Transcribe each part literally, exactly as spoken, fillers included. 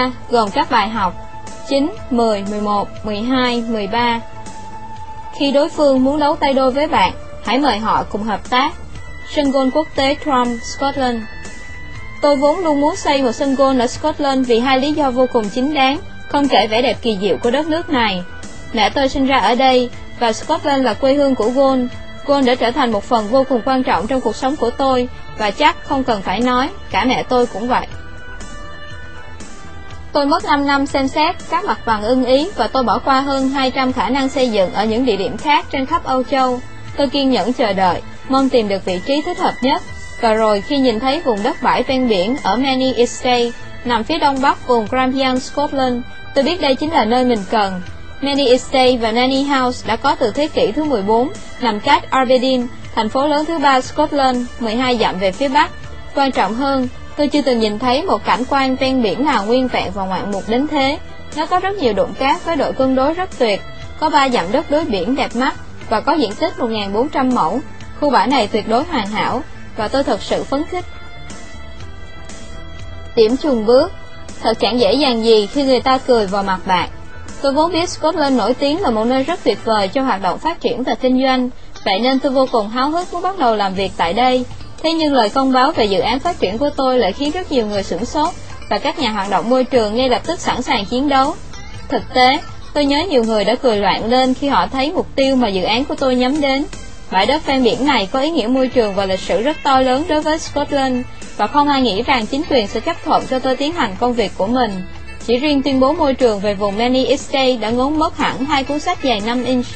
ba gồm các bài học chín, mười, mười một, mười hai, mười ba. Khi đối phương muốn đấu tay đôi với bạn, hãy mời họ cùng hợp tác. Sân golf quốc tế Trump, Scotland. Tôi vốn luôn muốn xây một sân golf ở Scotland vì hai lý do vô cùng chính đáng, không kể vẻ đẹp kỳ diệu của đất nước này. Mẹ tôi sinh ra ở đây, và Scotland là quê hương của golf. Golf đã trở thành một phần vô cùng quan trọng trong cuộc sống của tôi, và chắc không cần phải nói, cả mẹ tôi cũng vậy. Tôi mất năm năm xem xét các mặt bằng ưng ý, và tôi bỏ qua hơn hai trăm khả năng xây dựng ở những địa điểm khác trên khắp Âu Châu. Tôi kiên nhẫn chờ đợi, mong tìm được vị trí thích hợp nhất. Và rồi khi nhìn thấy vùng đất bãi ven biển ở Many Estate, nằm phía đông bắc vùng Grampian, Scotland, tôi biết đây chính là nơi mình cần. Many Estate và Nanny House đã có từ thế kỷ thứ mười bốn, nằm cách Aberdeen, thành phố lớn thứ ba Scotland, mười hai dặm về phía bắc. Quan trọng hơn, tôi chưa từng nhìn thấy một cảnh quan ven biển nào nguyên vẹn và ngoạn mục đến thế. Nó có rất nhiều đụng cát với độ cân đối rất tuyệt, có ba dặm đất đối biển đẹp mắt và có diện tích một nghìn bốn trăm mẫu. Khu bãi này tuyệt đối hoàn hảo và tôi thật sự phấn khích. Điểm chùn bước. Thật chẳng dễ dàng gì khi người ta cười vào mặt bạn. Tôi vốn biết Scotland nổi tiếng là một nơi rất tuyệt vời cho hoạt động phát triển và kinh doanh, vậy nên tôi vô cùng háo hức muốn bắt đầu làm việc tại đây. Thế nhưng lời công báo về dự án phát triển của tôi lại khiến rất nhiều người sửng sốt, và các nhà hoạt động môi trường ngay lập tức sẵn sàng chiến đấu. Thực tế, tôi nhớ nhiều người đã cười loạn lên khi họ thấy mục tiêu mà dự án của tôi nhắm đến. Bãi đất ven biển này có ý nghĩa môi trường và lịch sử rất to lớn đối với Scotland, và không ai nghĩ rằng chính quyền sẽ chấp thuận cho tôi tiến hành công việc của mình. Chỉ riêng tuyên bố môi trường về vùng Many Estate đã ngốn mất hẳn hai cuốn sách dài năm inch.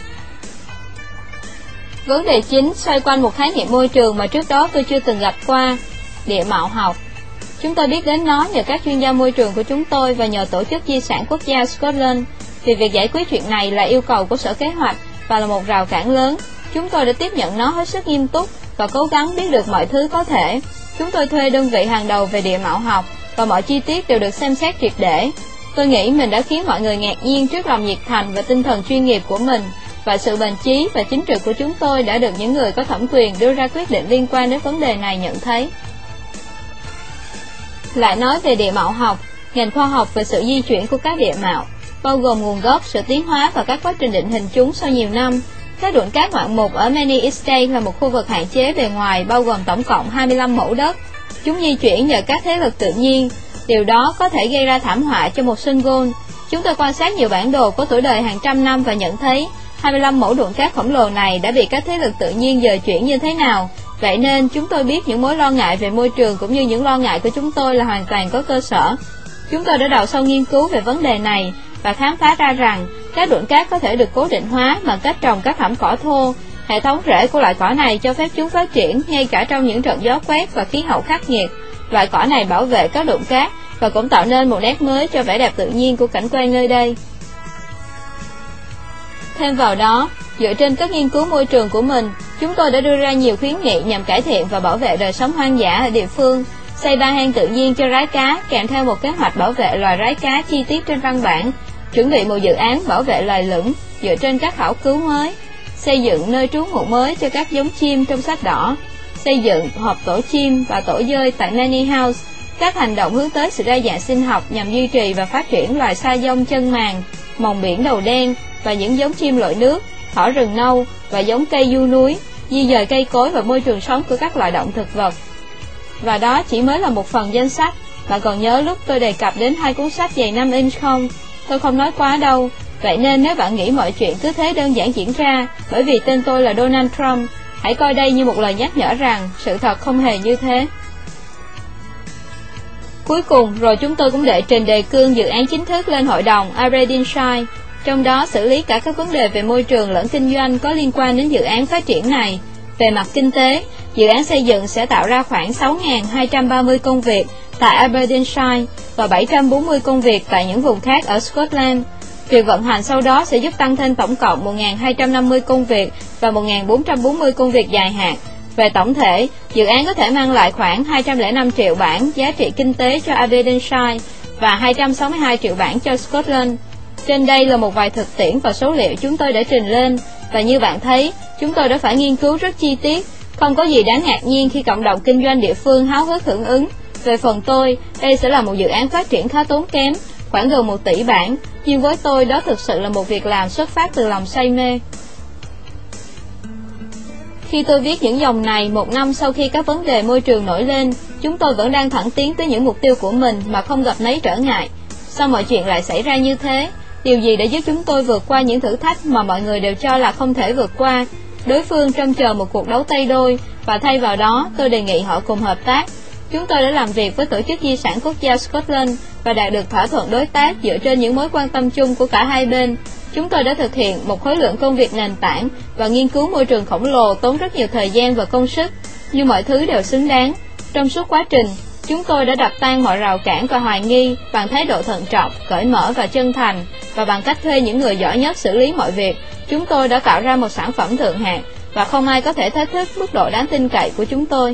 Vấn đề chính xoay quanh một khái niệm môi trường mà trước đó tôi chưa từng gặp qua: địa mạo học. Chúng tôi biết đến nó nhờ các chuyên gia môi trường của chúng tôi và nhờ Tổ chức Di sản Quốc gia Scotland, vì việc giải quyết chuyện này là yêu cầu của Sở Kế hoạch và là một rào cản lớn. Chúng tôi đã tiếp nhận nó hết sức nghiêm túc và cố gắng biết được mọi thứ có thể. Chúng tôi thuê đơn vị hàng đầu về địa mạo học và mọi chi tiết đều được xem xét triệt để. Tôi nghĩ mình đã khiến mọi người ngạc nhiên trước lòng nhiệt thành và tinh thần chuyên nghiệp của mình, và sự bền chí và chính trực của chúng tôi đã được những người có thẩm quyền đưa ra quyết định liên quan đến vấn đề này nhận thấy. Lại nói về địa mạo học, ngành khoa học về sự di chuyển của các địa mạo, bao gồm nguồn gốc, sự tiến hóa và các quá trình định hình chúng sau nhiều năm. Các đụn cát ngoạn mục ở Many Estate là một khu vực hạn chế bề ngoài, bao gồm tổng cộng hai mươi lăm mẫu đất. Chúng di chuyển nhờ các thế lực tự nhiên. Điều đó có thể gây ra thảm họa cho một sân golf. Chúng tôi quan sát nhiều bản đồ có tuổi đời hàng trăm năm và nhận thấy hai mươi lăm mẫu đụn cát khổng lồ này đã bị các thế lực tự nhiên dời chuyển như thế nào. Vậy nên chúng tôi biết những mối lo ngại về môi trường cũng như những lo ngại của chúng tôi là hoàn toàn có cơ sở. Chúng tôi đã đào sâu nghiên cứu về vấn đề này và khám phá ra rằng các đụn cát có thể được cố định hóa bằng cách trồng các thảm cỏ thô. Hệ thống rễ của loại cỏ này cho phép chúng phát triển ngay cả trong những trận gió quét và khí hậu khắc nghiệt. Loại cỏ này bảo vệ các đụn cát và cũng tạo nên một nét mới cho vẻ đẹp tự nhiên của cảnh quan nơi đây. Thêm vào đó, dựa trên các nghiên cứu môi trường của mình, chúng tôi đã đưa ra nhiều khuyến nghị nhằm cải thiện và bảo vệ đời sống hoang dã ở địa phương, xây ba hang tự nhiên cho rái cá kèm theo một kế hoạch bảo vệ loài rái cá chi tiết trên văn bản, chuẩn bị một dự án bảo vệ loài lửng dựa trên các khảo cứu mới, xây dựng nơi trú ngụ mới cho các giống chim trong sách đỏ, xây dựng hộp tổ chim và tổ dơi tại Nanny House, các hành động hướng tới sự đa dạng sinh học nhằm duy trì và phát triển loài sa dông chân màng, mòng biển đầu đen và những giống chim lội nước, thỏ rừng nâu và giống cây du núi, di dời cây cối và môi trường sống của các loài động thực vật. Và đó chỉ mới là một phần danh sách. Bạn còn nhớ lúc tôi đề cập đến hai cuốn sách dày năm inch không? Tôi không nói quá đâu. Vậy nên nếu bạn nghĩ mọi chuyện cứ thế đơn giản diễn ra bởi vì tên tôi là Donald Trump, hãy coi đây như một lời nhắc nhở rằng sự thật không hề như thế. Cuối cùng, rồi chúng tôi cũng đệ trình đề cương dự án chính thức lên Hội đồng Aberdeenshire, trong đó xử lý cả các vấn đề về môi trường lẫn kinh doanh có liên quan đến dự án phát triển này. Về mặt kinh tế, dự án xây dựng sẽ tạo ra khoảng sáu nghìn hai trăm ba mươi công việc tại Aberdeenshire và bảy trăm bốn mươi công việc tại những vùng khác ở Scotland. Việc vận hành sau đó sẽ giúp tăng thêm tổng cộng một nghìn hai trăm năm mươi công việc và một nghìn bốn trăm bốn mươi công việc dài hạn. Về tổng thể, dự án có thể mang lại khoảng hai trăm lẻ năm triệu bảng giá trị kinh tế cho Aberdeenshire và hai trăm sáu mươi hai triệu bảng cho Scotland. Trên đây là một vài thực tiễn và số liệu chúng tôi đã trình lên, và như bạn thấy, chúng tôi đã phải nghiên cứu rất chi tiết. Không có gì đáng ngạc nhiên khi cộng đồng kinh doanh địa phương háo hức hưởng ứng. Về phần tôi, đây sẽ là một dự án phát triển khá tốn kém, khoảng gần một tỷ bản, nhưng với tôi đó thực sự là một việc làm xuất phát từ lòng say mê. Khi tôi viết những dòng này, một năm sau khi các vấn đề môi trường nổi lên, chúng tôi vẫn đang thẳng tiến tới những mục tiêu của mình mà không gặp mấy trở ngại. Sao mọi chuyện lại xảy ra như thế? Điều gì đã giúp chúng tôi vượt qua những thử thách mà mọi người đều cho là không thể vượt qua? Đối phương trông chờ một cuộc đấu tay đôi, và thay vào đó, tôi đề nghị họ cùng hợp tác. Chúng tôi đã làm việc với Tổ chức Di sản Quốc gia Scotland và đạt được thỏa thuận đối tác dựa trên những mối quan tâm chung của cả hai bên. Chúng tôi đã thực hiện một khối lượng công việc nền tảng và nghiên cứu môi trường khổng lồ tốn rất nhiều thời gian và công sức, nhưng mọi thứ đều xứng đáng. Trong suốt quá trình, chúng tôi đã đập tan mọi rào cản và hoài nghi bằng thái độ thận trọng, cởi mở và chân thành, và bằng cách thuê những người giỏi nhất xử lý mọi việc, chúng tôi đã tạo ra một sản phẩm thượng hạng, và không ai có thể thách thức mức độ đáng tin cậy của chúng tôi.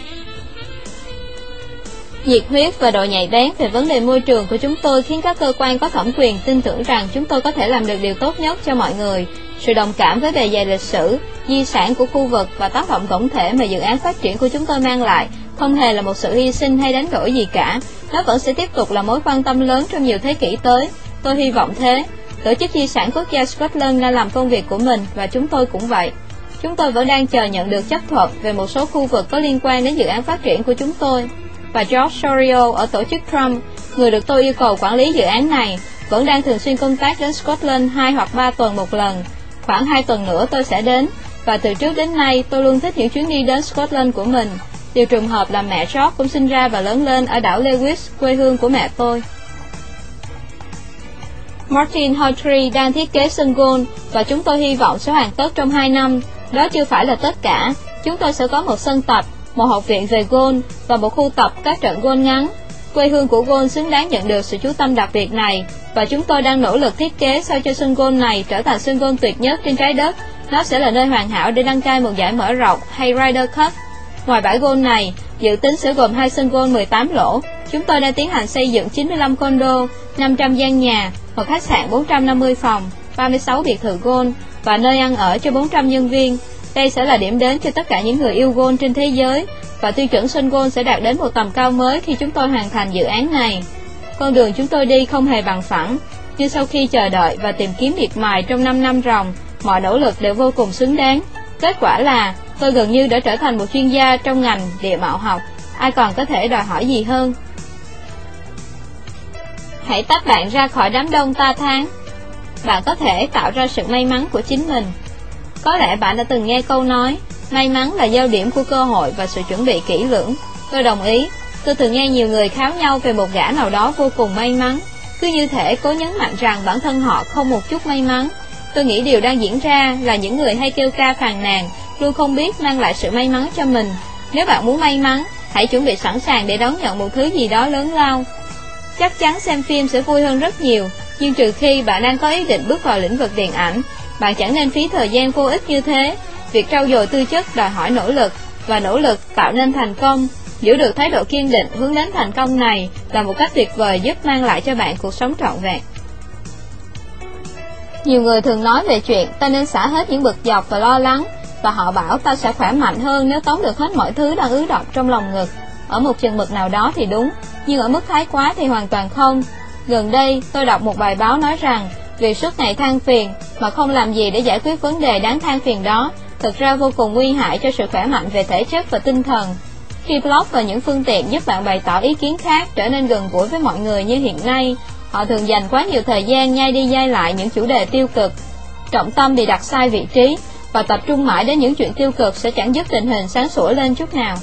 Nhiệt huyết và độ nhạy bén về vấn đề môi trường của chúng tôi khiến các cơ quan có thẩm quyền tin tưởng rằng chúng tôi có thể làm được điều tốt nhất cho mọi người. Sự đồng cảm với bề dày lịch sử, di sản của khu vực và tác động tổng thể mà dự án phát triển của chúng tôi mang lại không hề là một sự hy sinh hay đánh đổi gì cả. Nó vẫn sẽ tiếp tục là mối quan tâm lớn trong nhiều thế kỷ tới. Tôi hy vọng thế. Tổ chức Di sản Quốc gia Scotland đang làm công việc của mình, và chúng tôi cũng vậy. Chúng tôi vẫn đang chờ nhận được chấp thuận về một số khu vực có liên quan đến dự án phát triển của chúng tôi. Và George Sorio ở tổ chức Trump, người được tôi yêu cầu quản lý dự án này, vẫn đang thường xuyên công tác đến Scotland hai hoặc ba tuần một lần. Khoảng hai tuần nữa tôi sẽ đến, và từ trước đến nay tôi luôn thích những chuyến đi đến Scotland của mình. Điều trùng hợp là mẹ George cũng sinh ra và lớn lên ở đảo Lewis, quê hương của mẹ tôi. Martin Hawtrey đang thiết kế sân golf, và chúng tôi hy vọng sẽ hoàn tất trong hai năm. Đó chưa phải là tất cả. Chúng tôi sẽ có một sân tập, một học viện về golf và một khu tập các trận golf ngắn. Quê hương của golf xứng đáng nhận được sự chú tâm đặc biệt này, và chúng tôi đang nỗ lực thiết kế sao cho sân golf này trở thành sân golf tuyệt nhất trên trái đất. Nó sẽ là nơi hoàn hảo để đăng cai một giải mở rộng hay Ryder Cup. Ngoài bãi golf này, dự tính sẽ gồm hai sân golf mười tám lỗ. Chúng tôi đang tiến hành xây dựng chín mươi lăm condo, năm trăm gian nhà, một khách sạn bốn trăm năm mươi phòng, ba mươi sáu biệt thự golf và nơi ăn ở cho bốn trăm nhân viên. Đây sẽ là điểm đến cho tất cả những người yêu golf trên thế giới, và tiêu chuẩn sân golf sẽ đạt đến một tầm cao mới khi chúng tôi hoàn thành dự án này. Con đường chúng tôi đi không hề bằng phẳng, nhưng sau khi chờ đợi và tìm kiếm miệt mài trong năm năm ròng, mọi nỗ lực đều vô cùng xứng đáng. Kết quả là tôi gần như đã trở thành một chuyên gia trong ngành địa mạo học. Ai còn có thể đòi hỏi gì hơn? Hãy tách bạn ra khỏi đám đông ta thán. Bạn có thể tạo ra sự may mắn của chính mình. Có lẽ bạn đã từng nghe câu nói, may mắn là giao điểm của cơ hội và sự chuẩn bị kỹ lưỡng. Tôi đồng ý. Tôi thường nghe nhiều người kháo nhau về một gã nào đó vô cùng may mắn, cứ như thể cố nhấn mạnh rằng bản thân họ không một chút may mắn. Tôi nghĩ điều đang diễn ra là những người hay kêu ca phàn nàn luôn không biết mang lại sự may mắn cho mình. Nếu bạn muốn may mắn, hãy chuẩn bị sẵn sàng để đón nhận một thứ gì đó lớn lao. Chắc chắn xem phim sẽ vui hơn rất nhiều, nhưng trừ khi bạn đang có ý định bước vào lĩnh vực điện ảnh, bạn chẳng nên phí thời gian vô ích như thế. Việc trau dồi tư chất đòi hỏi nỗ lực, và nỗ lực tạo nên thành công. Giữ được thái độ kiên định hướng đến thành công này là một cách tuyệt vời giúp mang lại cho bạn cuộc sống trọn vẹn. Nhiều người thường nói về chuyện ta nên xả hết những bực dọc và lo lắng, và họ bảo ta sẽ khỏe mạnh hơn nếu tóm được hết mọi thứ đang ứ động trong lòng ngực. Ở một chừng mực nào đó thì đúng, nhưng ở mức thái quá thì hoàn toàn không. Gần đây, tôi đọc một bài báo nói rằng việc suốt ngày than phiền mà không làm gì để giải quyết vấn đề đáng than phiền đó thực ra vô cùng nguy hại cho sự khỏe mạnh về thể chất và tinh thần. Khi blog và những phương tiện giúp bạn bày tỏ ý kiến khác trở nên gần gũi với mọi người như hiện nay, họ thường dành quá nhiều thời gian nhai đi nhai lại những chủ đề tiêu cực. Trọng tâm bị đặt sai vị trí, và tập trung mãi đến những chuyện tiêu cực sẽ chẳng giúp tình hình sáng sủa lên chút nào.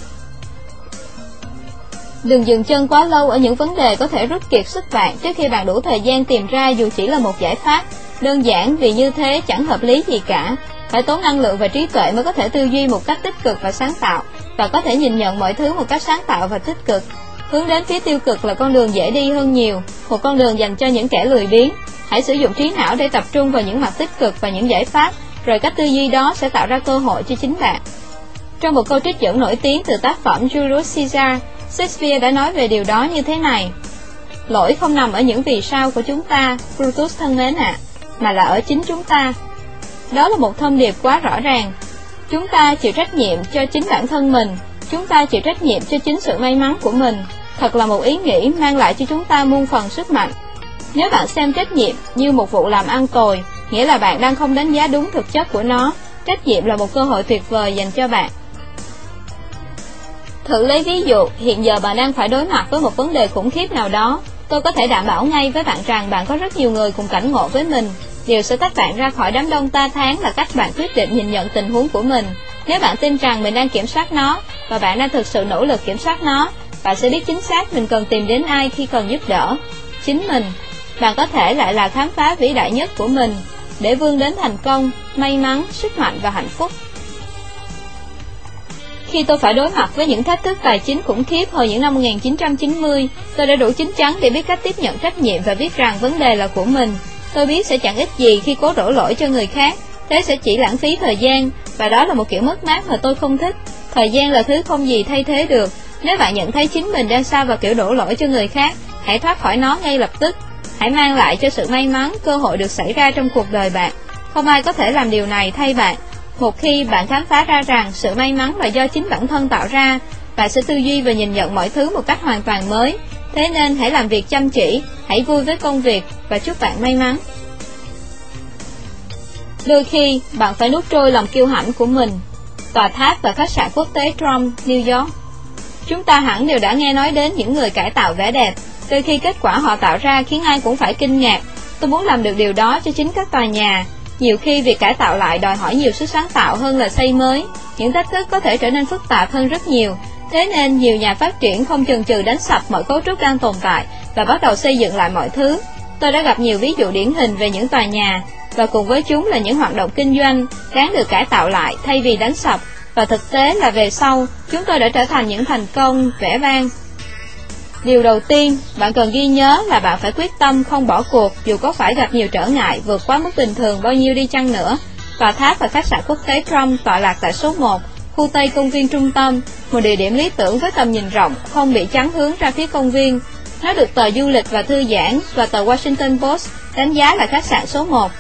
Đừng dừng chân quá lâu ở những vấn đề có thể rút kiệt sức bạn trước khi bạn đủ thời gian tìm ra dù chỉ là một giải pháp. Đơn giản vì như thế chẳng hợp lý gì cả. Phải tốn năng lượng và trí tuệ mới có thể tư duy một cách tích cực và sáng tạo, và có thể nhìn nhận mọi thứ một cách sáng tạo và tích cực. Hướng đến phía tiêu cực là con đường dễ đi hơn nhiều, một con đường dành cho những kẻ lười biếng. Hãy sử dụng trí não để tập trung vào những mặt tích cực và những giải pháp, rồi cách tư duy đó sẽ tạo ra cơ hội cho chính bạn. Trong một câu trích dẫn nổi tiếng từ tác phẩm Julius Caesar, Shakespeare đã nói về điều đó như thế này: lỗi không nằm ở những vì sao của chúng ta, Brutus thân mến ạ, à, mà là ở chính chúng ta. Đó là một thông điệp quá rõ ràng. Chúng ta chịu trách nhiệm cho chính bản thân mình, chúng ta chịu trách nhiệm cho chính sự may mắn của mình. Thật là một ý nghĩ mang lại cho chúng ta muôn phần sức mạnh. Nếu bạn xem trách nhiệm như một vụ làm ăn tồi, nghĩa là bạn đang không đánh giá đúng thực chất của nó. Trách nhiệm là một cơ hội tuyệt vời dành cho bạn. Thử lấy ví dụ, hiện giờ bạn đang phải đối mặt với một vấn đề khủng khiếp nào đó. Tôi có thể đảm bảo ngay với bạn rằng bạn có rất nhiều người cùng cảnh ngộ với mình. Điều sẽ tách bạn ra khỏi đám đông ta tháng là cách bạn quyết định nhìn nhận tình huống của mình. Nếu bạn tin rằng mình đang kiểm soát nó, và bạn đang thực sự nỗ lực kiểm soát nó, bạn sẽ biết chính xác mình cần tìm đến ai khi cần giúp đỡ. Chính mình. Bạn có thể lại là khám phá vĩ đại nhất của mình, để vươn đến thành công, may mắn, sức mạnh và hạnh phúc. Khi tôi phải đối mặt với những thách thức tài chính khủng khiếp hồi những năm một nghìn chín trăm chín mươi, tôi đã đủ chín chắn để biết cách tiếp nhận trách nhiệm và biết rằng vấn đề là của mình. Tôi biết sẽ chẳng ích gì khi cố đổ lỗi cho người khác, thế sẽ chỉ lãng phí thời gian, và đó là một kiểu mất mát mà tôi không thích. Thời gian là thứ không gì thay thế được. Nếu bạn nhận thấy chính mình đang sa vào kiểu đổ lỗi cho người khác, hãy thoát khỏi nó ngay lập tức. Hãy mang lại cho sự may mắn cơ hội được xảy ra trong cuộc đời bạn. Không ai có thể làm điều này thay bạn. Một khi bạn khám phá ra rằng sự may mắn là do chính bản thân tạo ra, bạn sẽ tư duy và nhìn nhận mọi thứ một cách hoàn toàn mới. Thế nên hãy làm việc chăm chỉ, hãy vui với công việc và chúc bạn may mắn. Đôi khi, bạn phải nuốt trôi lòng kiêu hãnh của mình. Tòa tháp và khách sạn quốc tế Trump, New York. Chúng ta hẳn đều đã nghe nói đến những người cải tạo vẻ đẹp. Đôi khi kết quả họ tạo ra khiến ai cũng phải kinh ngạc. Tôi muốn làm được điều đó cho chính các tòa nhà. Nhiều khi việc cải tạo lại đòi hỏi nhiều sức sáng tạo hơn là xây mới. Những thách thức có thể trở nên phức tạp hơn rất nhiều. Thế nên nhiều nhà phát triển không chần chừ đánh sập mọi cấu trúc đang tồn tại và bắt đầu xây dựng lại mọi thứ. Tôi đã gặp nhiều ví dụ điển hình về những tòa nhà, và cùng với chúng là những hoạt động kinh doanh đáng được cải tạo lại thay vì đánh sập. Và thực tế là về sau, chúng tôi đã trở thành những thành công vẻ vang. Điều đầu tiên, bạn cần ghi nhớ là bạn phải quyết tâm không bỏ cuộc dù có phải gặp nhiều trở ngại vượt quá mức bình thường bao nhiêu đi chăng nữa. Tòa tháp và khách sạn quốc tế Trump tọa lạc tại số một, khu Tây công viên trung tâm, một địa điểm lý tưởng với tầm nhìn rộng, không bị chắn hướng ra phía công viên. Nó được tờ Du lịch và Thư giãn và tờ Washington Post đánh giá là khách sạn số một.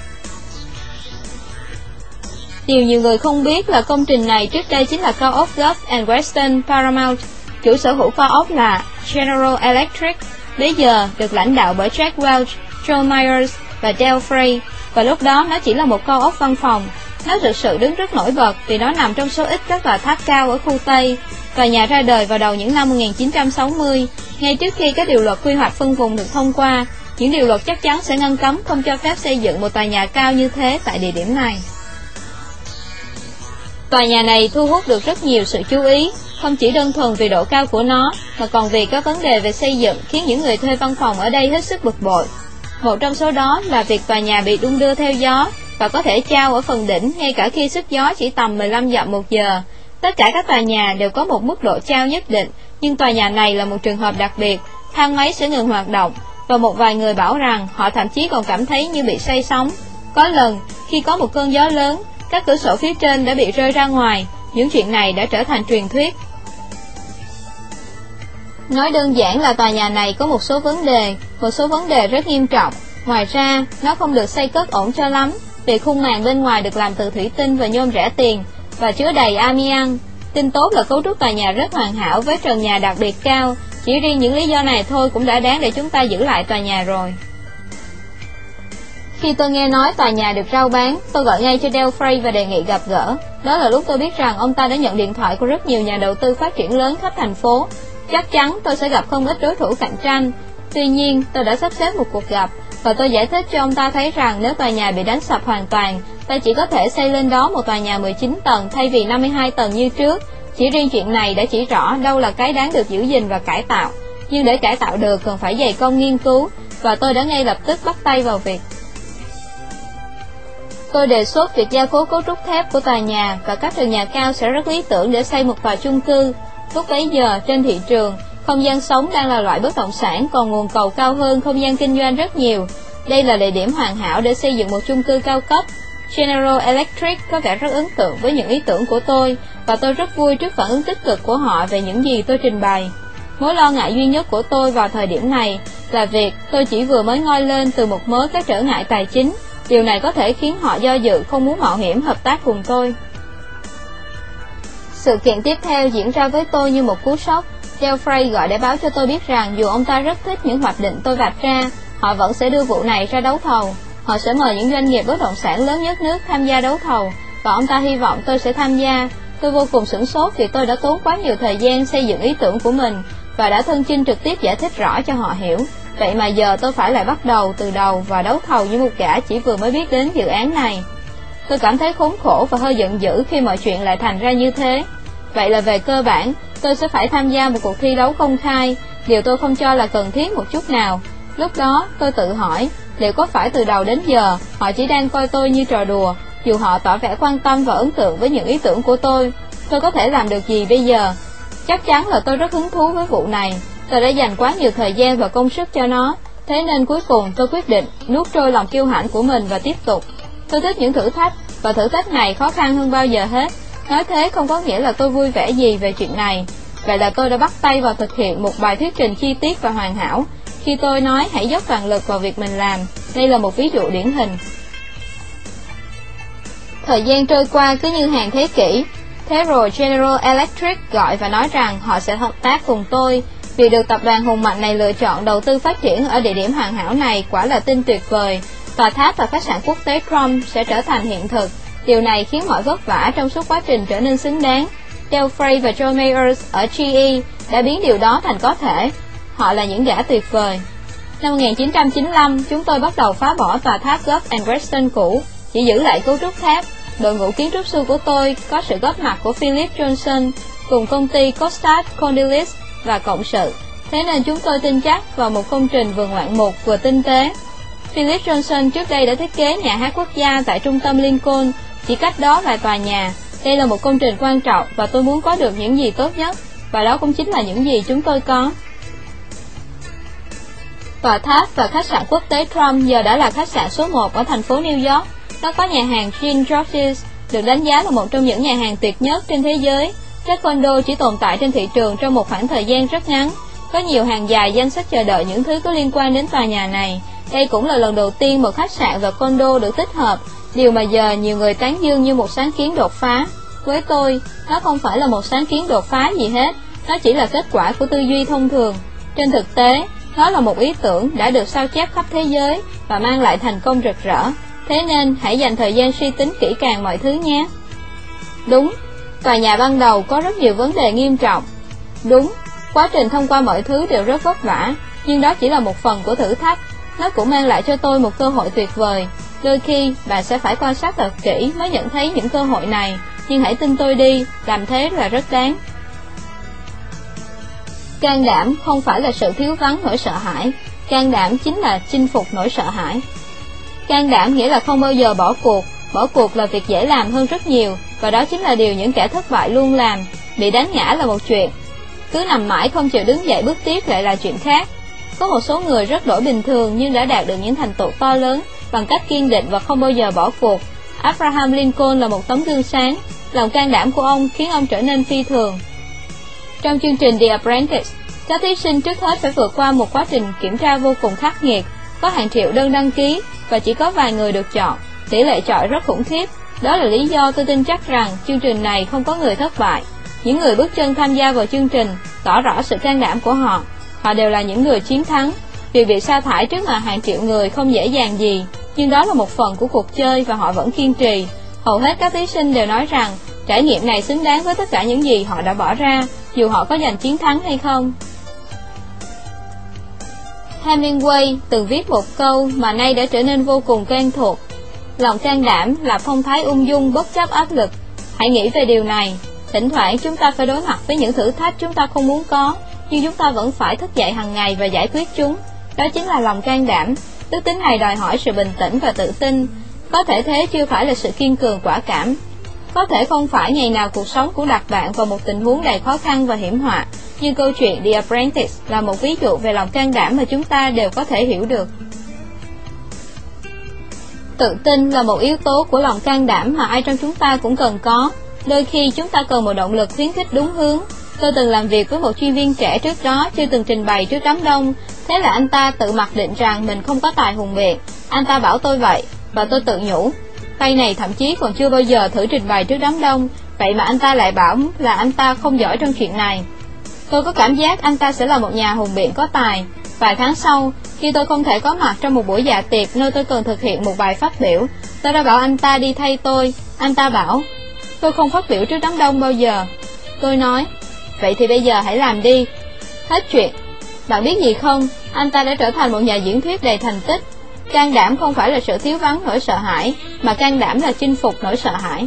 Điều nhiều người không biết là công trình này trước đây chính là cao ốc Gulf and Western Paramount. Chủ sở hữu cao ốc là General Electric, bây giờ được lãnh đạo bởi Jack Welch, John Myers và Dale Frey, và lúc đó nó chỉ là một cao ốc văn phòng. Nó thực sự đứng rất nổi bật vì nó nằm trong số ít các tòa tháp cao ở khu Tây. Tòa nhà ra đời vào đầu những năm một nghìn chín trăm sáu mươi, ngay trước khi các điều luật quy hoạch phân vùng được thông qua. Những điều luật chắc chắn sẽ ngăn cấm không cho phép xây dựng một tòa nhà cao như thế tại địa điểm này. Tòa nhà này thu hút được rất nhiều sự chú ý, không chỉ đơn thuần vì độ cao của nó, mà còn vì các vấn đề về xây dựng khiến những người thuê văn phòng ở đây hết sức bực bội. Một trong số đó là việc tòa nhà bị đung đưa theo gió và có thể chao ở phần đỉnh ngay cả khi sức gió chỉ tầm mười lăm dặm một giờ. Tất cả các tòa nhà đều có một mức độ chao nhất định, nhưng tòa nhà này là một trường hợp đặc biệt. Thang máy sẽ ngừng hoạt động, và một vài người bảo rằng họ thậm chí còn cảm thấy như bị say sóng. Có lần, khi có một cơn gió lớn, các cửa sổ phía trên đã bị rơi ra ngoài. Những chuyện này đã trở thành truyền thuyết. Nói đơn giản là tòa nhà này có một số vấn đề, một số vấn đề rất nghiêm trọng. Ngoài ra, nó không được xây cất ổn cho lắm, vì khung màn bên ngoài được làm từ thủy tinh và nhôm rẻ tiền, và chứa đầy amian. Tin tốt là cấu trúc tòa nhà rất hoàn hảo với trần nhà đặc biệt cao. Chỉ riêng những lý do này thôi cũng đã đáng để chúng ta giữ lại tòa nhà rồi. Khi tôi nghe nói tòa nhà được rao bán, tôi gọi ngay cho Dale Frey và đề nghị gặp gỡ. Đó là lúc tôi biết rằng ông ta đã nhận điện thoại của rất nhiều nhà đầu tư phát triển lớn khắp thành phố. Chắc chắn tôi sẽ gặp không ít đối thủ cạnh tranh. Tuy nhiên, tôi đã sắp xếp một cuộc gặp, và tôi giải thích cho ông ta thấy rằng nếu tòa nhà bị đánh sập hoàn toàn, ta chỉ có thể xây lên đó một tòa nhà mười chín tầng thay vì năm mươi hai tầng như trước. Chỉ riêng chuyện này đã chỉ rõ đâu là cái đáng được giữ gìn và cải tạo. Nhưng để cải tạo được cần phải dày công nghiên cứu, và tôi đã ngay lập tức bắt tay vào việc. Tôi đề xuất việc gia cố cấu trúc thép của tòa nhà và các trần nhà cao sẽ rất lý tưởng để xây một tòa chung cư. Lúc bấy giờ, trên thị trường, không gian sống đang là loại bất động sản, còn nguồn cầu cao hơn không gian kinh doanh rất nhiều. Đây là địa điểm hoàn hảo để xây dựng một chung cư cao cấp. General Electric có vẻ rất ấn tượng với những ý tưởng của tôi, và tôi rất vui trước phản ứng tích cực của họ về những gì tôi trình bày. Mối lo ngại duy nhất của tôi vào thời điểm này là việc tôi chỉ vừa mới ngoi lên từ một mớ các trở ngại tài chính. Điều này có thể khiến họ do dự không muốn mạo hiểm hợp tác cùng tôi. Sự kiện tiếp theo diễn ra với tôi như một cú sốc. Dale Frey gọi để báo cho tôi biết rằng dù ông ta rất thích những hoạch định tôi vạch ra, Họ vẫn sẽ đưa vụ này ra đấu thầu. Họ sẽ mời những doanh nghiệp bất động sản lớn nhất nước tham gia đấu thầu, và ông ta hy vọng tôi sẽ tham gia. Tôi vô cùng sửng sốt vì tôi đã tốn quá nhiều thời gian xây dựng ý tưởng của mình và đã thân chinh trực tiếp giải thích rõ cho họ hiểu. Vậy mà giờ tôi phải lại bắt đầu từ đầu và đấu thầu như một gã chỉ vừa mới biết đến dự án này. Tôi cảm thấy khốn khổ và hơi giận dữ khi mọi chuyện lại thành ra như thế. Vậy là về cơ bản, tôi sẽ phải tham gia một cuộc thi đấu công khai, điều tôi không cho là cần thiết một chút nào. Lúc đó, tôi tự hỏi, liệu có phải từ đầu đến giờ, họ chỉ đang coi tôi như trò đùa, dù họ tỏ vẻ quan tâm và ấn tượng với những ý tưởng của tôi. Tôi có thể làm được gì bây giờ? Chắc chắn là tôi rất hứng thú với vụ này. Tôi đã dành quá nhiều thời gian và công sức cho nó, thế nên cuối cùng tôi quyết định nuốt trôi lòng kiêu hãnh của mình và tiếp tục. Tôi thích những thử thách, và thử thách này khó khăn hơn bao giờ hết. Nói thế không có nghĩa là tôi vui vẻ gì về chuyện này. Vậy là tôi đã bắt tay vào thực hiện một bài thuyết trình chi tiết và hoàn hảo. Khi tôi nói hãy dốc toàn lực vào việc mình làm, đây là một ví dụ điển hình. Thời gian trôi qua cứ như hàng thế kỷ. Thế rồi General Electric gọi và nói rằng họ sẽ hợp tác cùng tôi. Vì được tập đoàn hùng mạnh này lựa chọn đầu tư phát triển ở địa điểm hoàn hảo này quả là tin tuyệt vời. Tòa tháp và khách sạn quốc tế Trump sẽ trở thành hiện thực. Điều này khiến mọi vất vả trong suốt quá trình trở nên xứng đáng. Dale Frey và Joe Mayers ở giê e đã biến điều đó thành có thể. Họ là những gã tuyệt vời. Năm một nghìn chín trăm chín mươi lăm, chúng tôi bắt đầu phá bỏ tòa tháp Gulf and Weston cũ, chỉ giữ lại cấu trúc tháp. Đội ngũ kiến trúc sư của tôi có sự góp mặt của Philip Johnson cùng công ty Costas Condylis và cộng sự. Thế nên chúng tôi tin chắc vào một công trình vừa ngoạn mục vừa tinh tế. Philip Johnson trước đây đã thiết kế nhà hát quốc gia tại trung tâm Lincoln, chỉ cách đó vài tòa nhà. Đây là một công trình quan trọng và tôi muốn có được những gì tốt nhất, và đó cũng chính là những gì chúng tôi có. Tòa tháp và khách sạn quốc tế Trump giờ đã là khách sạn số một ở thành phố New York. Nó có nhà hàng Jean Georges, được đánh giá là một trong những nhà hàng tuyệt nhất trên thế giới. Các condo chỉ tồn tại trên thị trường trong một khoảng thời gian rất ngắn. Có nhiều hàng dài danh sách chờ đợi những thứ có liên quan đến tòa nhà này. Đây cũng là lần đầu tiên một khách sạn và condo được tích hợp, điều mà giờ nhiều người tán dương như một sáng kiến đột phá. Với tôi, nó không phải là một sáng kiến đột phá gì hết, nó chỉ là kết quả của tư duy thông thường. Trên thực tế, nó là một ý tưởng đã được sao chép khắp thế giới và mang lại thành công rực rỡ. Thế nên, hãy dành thời gian suy tính kỹ càng mọi thứ nhé. Đúng, tòa nhà ban đầu có rất nhiều vấn đề nghiêm trọng. Đúng, quá trình thông qua mọi thứ đều rất vất vả, nhưng đó chỉ là một phần của thử thách. Nó cũng mang lại cho tôi một cơ hội tuyệt vời. Đôi khi, bạn sẽ phải quan sát thật kỹ mới nhận thấy những cơ hội này, nhưng hãy tin tôi đi, làm thế là rất đáng. Can đảm không phải là sự thiếu vắng nỗi sợ hãi. Can đảm chính là chinh phục nỗi sợ hãi. Can đảm nghĩa là không bao giờ bỏ cuộc. Bỏ cuộc là việc dễ làm hơn rất nhiều, và đó chính là điều những kẻ thất bại luôn làm. Bị đánh ngã là một chuyện, cứ nằm mãi không chịu đứng dậy bước tiếp lại là chuyện khác. Có một số người rất đổi bình thường nhưng đã đạt được những thành tựu to lớn bằng cách kiên định và không bao giờ bỏ cuộc. Abraham Lincoln là một tấm gương sáng. Lòng can đảm của ông khiến ông trở nên phi thường. Trong chương trình The Apprentice, các thí sinh trước hết phải vượt qua một quá trình kiểm tra vô cùng khắc nghiệt. Có hàng triệu đơn đăng ký và chỉ có vài người được chọn. Tỷ lệ chọi rất khủng khiếp. Đó là lý do tôi tin chắc rằng chương trình này không có người thất bại. Những người bước chân tham gia vào chương trình tỏ rõ sự can đảm của họ. Họ đều là những người chiến thắng. Việc bị sa thải trước mặt hàng triệu người không dễ dàng gì, nhưng đó là một phần của cuộc chơi và họ vẫn kiên trì. Hầu hết các thí sinh đều nói rằng trải nghiệm này xứng đáng với tất cả những gì họ đã bỏ ra, dù họ có giành chiến thắng hay không. Hemingway từng viết một câu mà nay đã trở nên vô cùng quen thuộc: lòng can đảm là phong thái ung dung bất chấp áp lực. Hãy nghĩ về điều này. Thỉnh thoảng chúng ta phải đối mặt với những thử thách chúng ta không muốn có, nhưng chúng ta vẫn phải thức dậy hàng ngày và giải quyết chúng. Đó chính là lòng can đảm. Đức tính này đòi hỏi sự bình tĩnh và tự tin. Có thể thế chưa phải là sự kiên cường quả cảm. Có thể không phải ngày nào cuộc sống cũng đặt bạn vào một tình huống đầy khó khăn và hiểm họa, nhưng câu chuyện The Apprentice là một ví dụ về lòng can đảm mà chúng ta đều có thể hiểu được. Tự tin là một yếu tố của lòng can đảm mà ai trong chúng ta cũng cần có. Đôi khi chúng ta cần một động lực khuyến khích đúng hướng. Tôi từng làm việc với một chuyên viên trẻ trước đó chưa từng trình bày trước đám đông. Thế là anh ta tự mặc định rằng mình không có tài hùng biện. Anh ta bảo tôi vậy, và tôi tự nhủ, tay này thậm chí còn chưa bao giờ thử trình bày trước đám đông, vậy mà anh ta lại bảo là anh ta không giỏi trong chuyện này. Tôi có cảm giác anh ta sẽ là một nhà hùng biện có tài, Vài tháng sau, khi tôi không thể có mặt trong một buổi dạ tiệc nơi tôi cần thực hiện một bài phát biểu, tôi đã bảo anh ta đi thay tôi. Anh ta bảo, tôi không phát biểu trước đám đông bao giờ. Tôi nói, vậy thì bây giờ hãy làm đi. Hết chuyện. Bạn biết gì không, anh ta đã trở thành một nhà diễn thuyết đầy thành tích. Can đảm không phải là sự thiếu vắng nỗi sợ hãi, mà can đảm là chinh phục nỗi sợ hãi.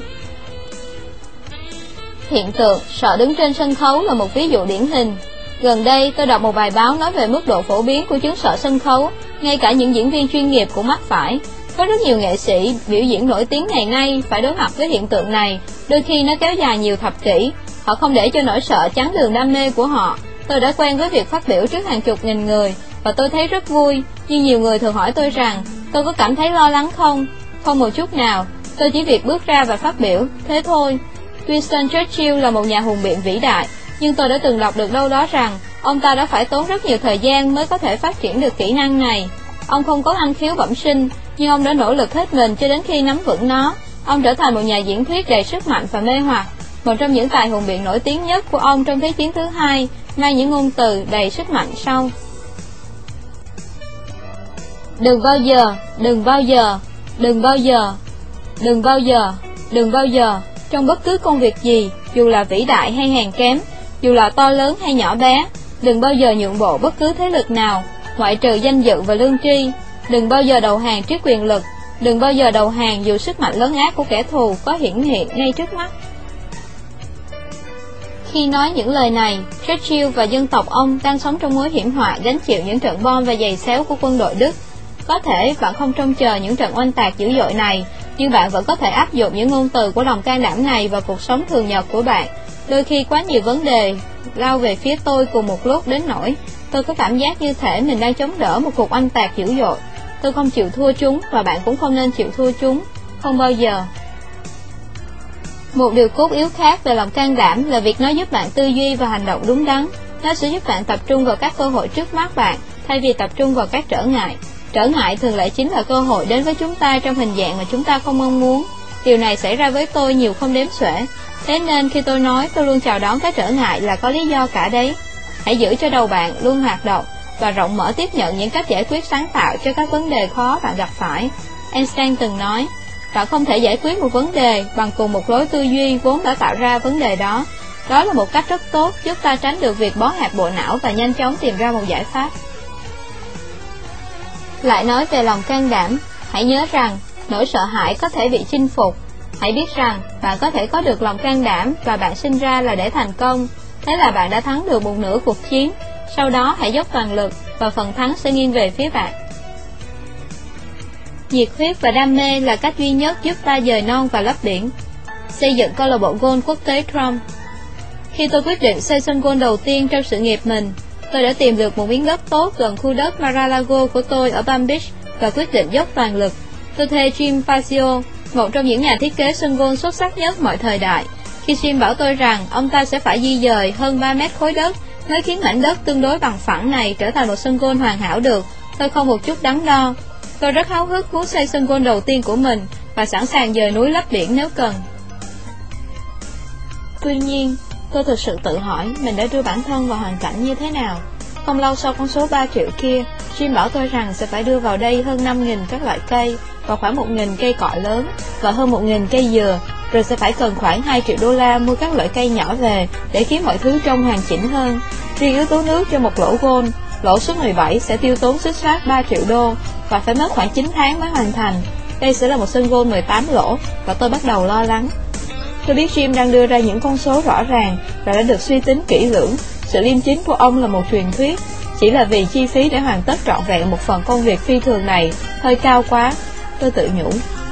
Hiện tượng sợ đứng trên sân khấu là một ví dụ điển hình. Gần đây tôi đọc một bài báo nói về mức độ phổ biến của chứng sợ sân khấu. Ngay cả những diễn viên chuyên nghiệp cũng mắc phải. Có rất nhiều nghệ sĩ biểu diễn nổi tiếng ngày nay phải đối mặt với hiện tượng này. Đôi khi nó kéo dài nhiều thập kỷ. Họ không để cho nỗi sợ chắn đường đam mê của họ. Tôi đã quen với việc phát biểu trước hàng chục nghìn người, và tôi thấy rất vui. Nhưng nhiều người thường hỏi tôi rằng, tôi có cảm thấy lo lắng không? Không một chút nào. Tôi chỉ việc bước ra và phát biểu, thế thôi. Winston Churchill là một nhà hùng biện vĩ đại, nhưng tôi đã từng đọc được đâu đó rằng ông ta đã phải tốn rất nhiều thời gian mới có thể phát triển được kỹ năng này. Ông không có năng khiếu bẩm sinh, nhưng ông đã nỗ lực hết mình cho đến khi nắm vững nó. Ông trở thành một nhà diễn thuyết đầy sức mạnh và mê hoặc. Một trong những tài hùng biện nổi tiếng nhất của ông trong Thế chiến thứ hai mang những ngôn từ đầy sức mạnh sau: đừng bao giờ, đừng bao giờ, đừng bao giờ, đừng bao giờ, đừng bao giờ. Trong bất cứ công việc gì, dù là vĩ đại hay hèn kém, dù là to lớn hay nhỏ bé, đừng bao giờ nhượng bộ bất cứ thế lực nào, ngoại trừ danh dự và lương tri. Đừng bao giờ đầu hàng trước quyền lực. Đừng bao giờ đầu hàng dù sức mạnh lớn ác của kẻ thù có hiển hiện ngay trước mắt. Khi nói những lời này, Churchill và dân tộc ông đang sống trong mối hiểm họa gánh chịu những trận bom và giày xéo của quân đội Đức. Có thể bạn không trông chờ những trận oanh tạc dữ dội này, nhưng bạn vẫn có thể áp dụng những ngôn từ của lòng can đảm này vào cuộc sống thường nhật của bạn. Đôi khi quá nhiều vấn đề lao về phía tôi cùng một lúc đến nỗi tôi có cảm giác như thể mình đang chống đỡ một cuộc oanh tạc dữ dội. Tôi không chịu thua chúng, và bạn cũng không nên chịu thua chúng. Không bao giờ. Một điều cốt yếu khác về lòng can đảm là việc nó giúp bạn tư duy và hành động đúng đắn. Nó sẽ giúp bạn tập trung vào các cơ hội trước mắt bạn, thay vì tập trung vào các trở ngại. Trở ngại thường lại chính là cơ hội đến với chúng ta trong hình dạng mà chúng ta không mong muốn. Điều này xảy ra với tôi nhiều không đếm xuể. Thế nên khi tôi nói tôi luôn chào đón các trở ngại là có lý do cả đấy. Hãy giữ cho đầu bạn luôn hoạt động và rộng mở tiếp nhận những cách giải quyết sáng tạo cho các vấn đề khó bạn gặp phải. Einstein từng nói, bạn không thể giải quyết một vấn đề bằng cùng một lối tư duy vốn đã tạo ra vấn đề đó. Đó là một cách rất tốt giúp ta tránh được việc bó hẹp bộ não và nhanh chóng tìm ra một giải pháp. Lại nói về lòng can đảm, hãy nhớ rằng nỗi sợ hãi có thể bị chinh phục. Hãy biết rằng bạn có thể có được lòng can đảm và bạn sinh ra là để thành công. Thế là bạn đã thắng được một nửa cuộc chiến. Sau đó hãy dốc toàn lực và phần thắng sẽ nghiêng về phía bạn. Nhiệt huyết và đam mê là cách duy nhất giúp ta dời non và lấp biển. Xây dựng câu lạc bộ golf quốc tế Trump. Khi tôi quyết định xây sân golf đầu tiên trong sự nghiệp mình, tôi đã tìm được một miếng đất tốt gần khu đất Mar-a-Lago của tôi ở Palm Beach và quyết định dốc toàn lực. Tôi thuê Jim Fazio, một trong những nhà thiết kế sân golf xuất sắc nhất mọi thời đại. Khi Jim bảo tôi rằng ông ta sẽ phải di dời hơn ba mét khối đất mới khiến mảnh đất tương đối bằng phẳng này trở thành một sân golf hoàn hảo được, tôi không một chút đắn đo. Tôi rất háo hức muốn xây sân golf đầu tiên của mình và sẵn sàng dời núi lấp biển nếu cần. Tuy nhiên, tôi thực sự tự hỏi mình đã đưa bản thân vào hoàn cảnh như thế nào. Không lâu sau con số ba triệu kia, Jim bảo tôi rằng sẽ phải đưa vào đây hơn năm nghìn các loại cây và khoảng một nghìn cây cọ lớn và hơn một nghìn cây dừa, rồi sẽ phải cần khoảng hai triệu đô la mua các loại cây nhỏ về để khiến mọi thứ trông hoàn chỉnh hơn. Riêng yếu tố nước cho một lỗ golf, lỗ số mười bảy sẽ tiêu tốn xích soát ba triệu đô và phải mất khoảng chín tháng mới hoàn thành. Đây sẽ là một sân golf mười tám lỗ và tôi bắt đầu lo lắng. Tôi biết Jim đang đưa ra những con số rõ ràng và đã được suy tính kỹ lưỡng. Sự liêm chính của ông là một truyền thuyết. Chỉ là vì chi phí để hoàn tất trọn vẹn một phần công việc phi thường này hơi cao quá, tôi tự nhủ.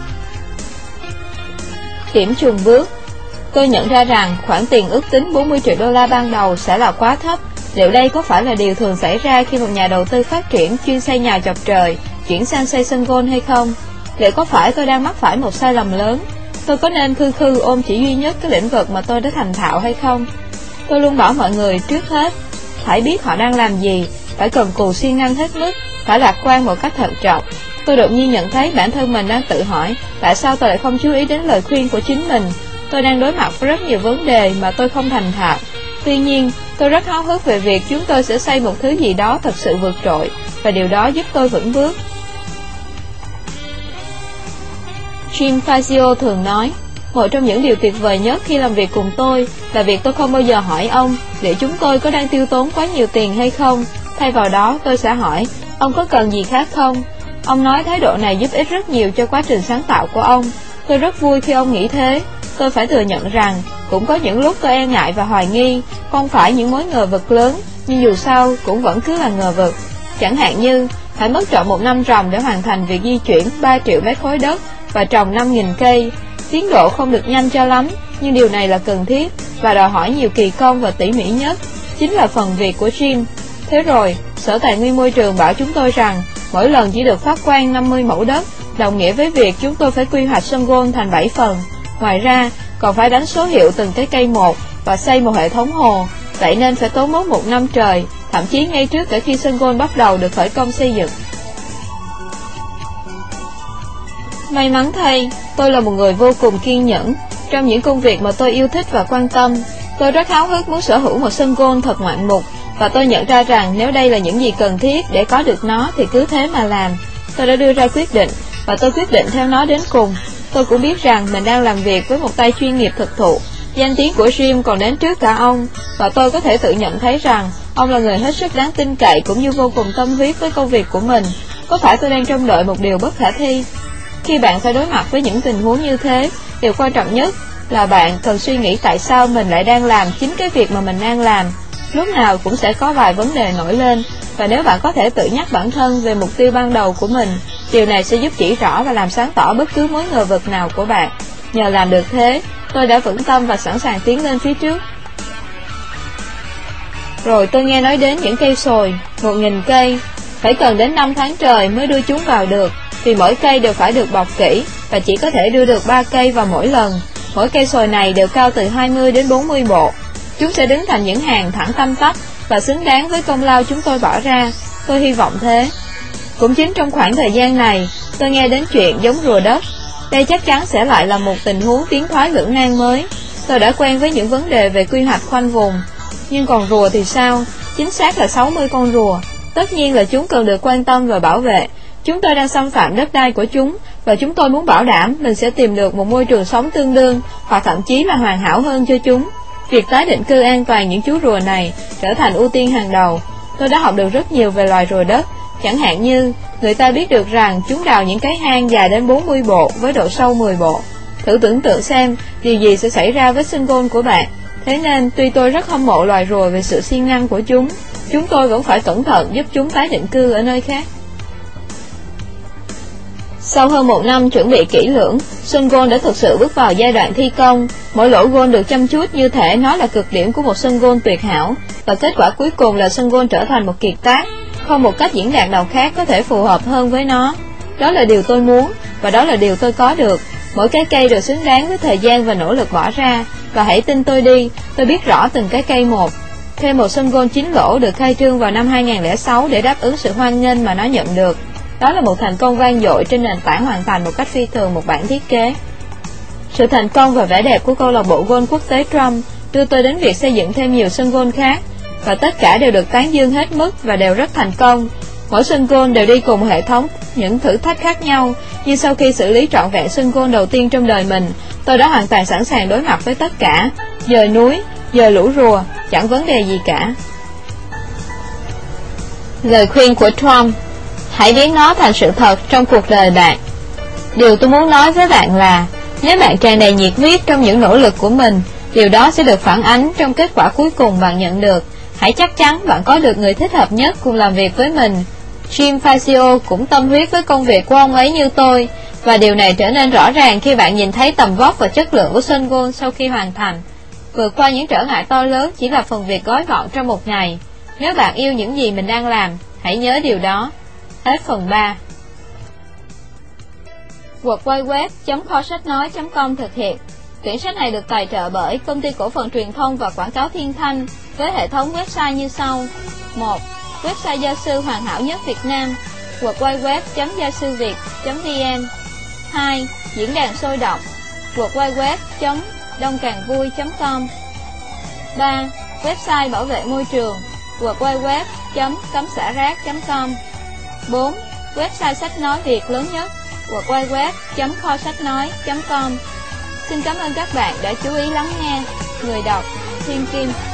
Điểm chùn bước. Tôi nhận ra rằng khoản tiền ước tính bốn mươi triệu đô la ban đầu sẽ là quá thấp. Liệu đây có phải là điều thường xảy ra khi một nhà đầu tư phát triển chuyên xây nhà chọc trời chuyển sang xây sân golf hay không? Liệu có phải tôi đang mắc phải một sai lầm lớn? Tôi có nên khư khư ôm chỉ duy nhất cái lĩnh vực mà tôi đã thành thạo hay không? Tôi luôn bảo mọi người trước hết phải biết họ đang làm gì, phải cần cù siêng năng hết mức, phải lạc quan một cách thận trọng. Tôi đột nhiên nhận thấy bản thân mình đang tự hỏi tại sao tôi lại không chú ý đến lời khuyên của chính mình. Tôi đang đối mặt với rất nhiều vấn đề mà tôi không thành thạo. Tuy nhiên, tôi rất háo hức về việc chúng tôi sẽ xây một thứ gì đó thật sự vượt trội, và điều đó giúp tôi vững bước. Jim Fazio thường nói, một trong những điều tuyệt vời nhất khi làm việc cùng tôi là việc tôi không bao giờ hỏi ông liệu chúng tôi có đang tiêu tốn quá nhiều tiền hay không. Thay vào đó, tôi sẽ hỏi, ông có cần gì khác không? Ông nói thái độ này giúp ích rất nhiều cho quá trình sáng tạo của ông. Tôi rất vui khi ông nghĩ thế. Tôi phải thừa nhận rằng, cũng có những lúc tôi e ngại và hoài nghi, không phải những mối ngờ vực lớn, nhưng dù sao cũng vẫn cứ là ngờ vực. Chẳng hạn như, phải mất trọn một năm trồng để hoàn thành việc di chuyển ba triệu mét khối đất và trồng năm nghìn cây. Tiến độ không được nhanh cho lắm, nhưng điều này là cần thiết và đòi hỏi nhiều kỳ công và tỉ mỉ nhất. Chính là phần việc của Jim. Thế rồi, Sở Tài nguyên Môi trường bảo chúng tôi rằng, mỗi lần chỉ được phát quang năm mươi mẫu đất, đồng nghĩa với việc chúng tôi phải quy hoạch sân golf thành bảy phần. Ngoài ra, còn phải đánh số hiệu từng cái cây một và xây một hệ thống hồ, vậy nên phải tốn mất một năm trời, thậm chí ngay trước cả khi sân golf bắt đầu được khởi công xây dựng. May mắn thay, tôi là một người vô cùng kiên nhẫn. Trong những công việc mà tôi yêu thích và quan tâm, tôi rất háo hức muốn sở hữu một sân golf thật ngoạn mục, và tôi nhận ra rằng nếu đây là những gì cần thiết để có được nó thì cứ thế mà làm. Tôi đã đưa ra quyết định, và tôi quyết định theo nó đến cùng. Tôi cũng biết rằng mình đang làm việc với một tay chuyên nghiệp thực thụ. Danh tiếng của Jim còn đến trước cả ông, và tôi có thể tự nhận thấy rằng ông là người hết sức đáng tin cậy cũng như vô cùng tâm huyết với công việc của mình. Có phải tôi đang trông đợi một điều bất khả thi? Khi bạn phải đối mặt với những tình huống như thế, điều quan trọng nhất là bạn cần suy nghĩ tại sao mình lại đang làm chính cái việc mà mình đang làm. Lúc nào cũng sẽ có vài vấn đề nổi lên, và nếu bạn có thể tự nhắc bản thân về mục tiêu ban đầu của mình, điều này sẽ giúp chỉ rõ và làm sáng tỏ bất cứ mối ngờ vực nào của bạn. Nhờ làm được thế, tôi đã vững tâm và sẵn sàng tiến lên phía trước. Rồi tôi nghe nói đến những cây sồi, một nghìn cây, phải cần đến năm tháng trời mới đưa chúng vào được, vì mỗi cây đều phải được bọc kỹ, và chỉ có thể đưa được ba cây vào mỗi lần. Mỗi cây sồi này đều cao từ hai mươi đến bốn mươi bộ. Chúng sẽ đứng thành những hàng thẳng tăm tắp và xứng đáng với công lao chúng tôi bỏ ra. Tôi hy vọng thế. Cũng chính trong khoảng thời gian này, tôi nghe đến chuyện giống rùa đất. Đây chắc chắn sẽ lại là một tình huống tiến thoái lưỡng nan mới. Tôi đã quen với những vấn đề về quy hoạch khoanh vùng. Nhưng còn rùa thì sao? Chính xác là sáu mươi con rùa. Tất nhiên là chúng cần được quan tâm và bảo vệ. Chúng tôi đang xâm phạm đất đai của chúng, và chúng tôi muốn bảo đảm mình sẽ tìm được một môi trường sống tương đương, hoặc thậm chí là hoàn hảo hơn cho chúng. Việc tái định cư an toàn những chú rùa này trở thành ưu tiên hàng đầu. Tôi đã học được rất nhiều về loài rùa đất. Chẳng hạn như, người ta biết được rằng chúng đào những cái hang dài đến bốn mươi bộ với độ sâu mười bộ. Thử tưởng tượng xem điều gì sẽ xảy ra với sân golf của bạn. Thế nên, tuy tôi rất hâm mộ loài rùa về sự siêng năng của chúng, chúng tôi vẫn phải cẩn thận giúp chúng tái định cư ở nơi khác. Sau hơn một năm chuẩn bị kỹ lưỡng, sân golf đã thực sự bước vào giai đoạn thi công. Mỗi lỗ golf được chăm chút như thể nó là cực điểm của một sân golf tuyệt hảo, và kết quả cuối cùng là sân golf trở thành một kiệt tác. Không một cách diễn đạt nào khác có thể phù hợp hơn với nó. Đó là điều tôi muốn, và đó là điều tôi có được. Mỗi cái cây đều xứng đáng với thời gian và nỗ lực bỏ ra, và hãy tin tôi đi, tôi biết rõ từng cái cây một. Thêm một sân golf chín lỗ được khai trương vào năm hai nghìn không trăm lẻ sáu để đáp ứng sự hoan nghênh mà nó nhận được. Đó là một thành công vang dội trên nền tảng hoàn thành một cách phi thường một bản thiết kế. Sự thành công và vẻ đẹp của câu lạc bộ golf quốc tế Trump đưa tôi đến việc xây dựng thêm nhiều sân golf khác, và tất cả đều được tán dương hết mức và đều rất thành công. Mỗi sân golf đều đi cùng một hệ thống những thử thách khác nhau, nhưng sau khi xử lý trọn vẹn sân golf đầu tiên trong đời mình, tôi đã hoàn toàn sẵn sàng đối mặt với tất cả. Dời núi, dời lũ rùa, chẳng vấn đề gì cả. Lời khuyên của Trump: hãy biến nó thành sự thật trong cuộc đời bạn. Điều tôi muốn nói với bạn là, nếu bạn tràn đầy nhiệt huyết trong những nỗ lực của mình, điều đó sẽ được phản ánh trong kết quả cuối cùng bạn nhận được. Hãy chắc chắn bạn có được người thích hợp nhất cùng làm việc với mình. Jim Fazio cũng tâm huyết với công việc của ông ấy như tôi, và điều này trở nên rõ ràng khi bạn nhìn thấy tầm vóc và chất lượng của sân golf sau khi hoàn thành. Vượt qua những trở ngại to lớn chỉ là phần việc gói gọn trong một ngày. Nếu bạn yêu những gì mình đang làm, hãy nhớ điều đó. Hết phần ba. World Wide Web chấm kho sách nói chấm com thực hiện. Quyển sách này được tài trợ bởi Công ty Cổ phần Truyền thông và Quảng cáo Thiên Thanh với hệ thống website như sau. một. Website gia sư hoàn hảo nhất Việt Nam, world wide web chấm gia sư việt chấm vn. hai. Diễn đàn sôi động, world wide web chấm đông càng vui chấm com. ba. Website bảo vệ môi trường w w w chấm cấm xả rác chấm com. bốn. Website sách nói Việt lớn nhất w w w chấm kho sách nói chấm com. Xin cảm ơn các bạn đã chú ý lắng nghe. Người đọc Thiên Kim.